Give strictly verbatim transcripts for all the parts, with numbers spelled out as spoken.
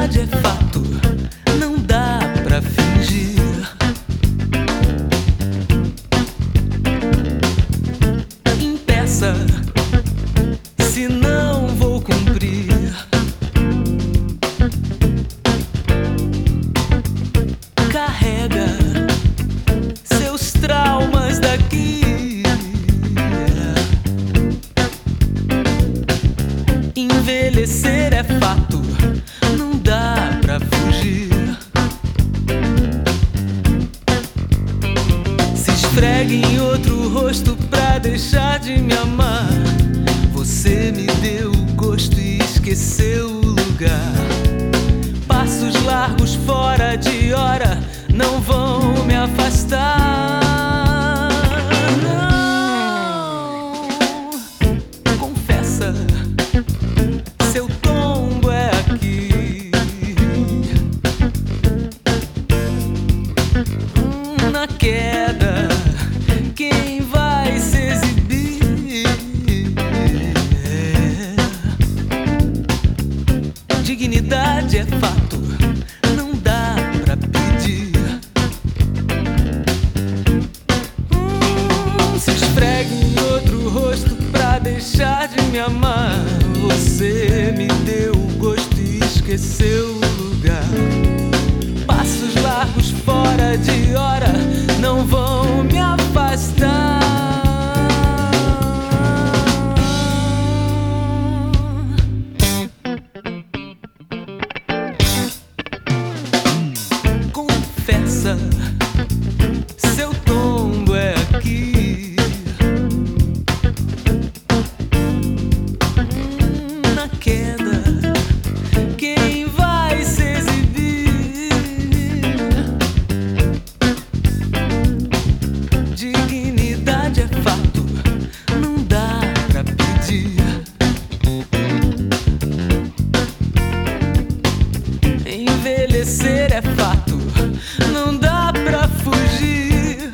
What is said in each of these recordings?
Dignidade é fato, não dá pra fingir. Impeça, se não vou cumprir. Carrega seus traumas daqui. Envelhecer é fato, não dá pra fugir. Se esfregue em outro rosto pra deixar de me amar. Você me deu gosto e esqueceu o lugar. Passos largos fora de hora não vão me afastar. Não, confessa, seu tombo é aqui. Na queda, quem vai se exibir? Dignidade é fato, não dá pra pedir. Hum, se esfregue em outro rosto pra deixar de me amar. Você me deu gosto e esqueceu o lugar. Passos largos fora de hora não vão me afastar. Confessa, seu tombo é aqui. Na queda, quem vai se exibir? Dignidade é fato, não dá pra pedir. Envelhecer é fato, não dá pra fugir.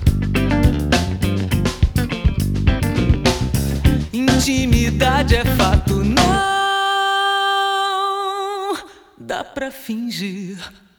Intimidade é fato, não dá pra fingir.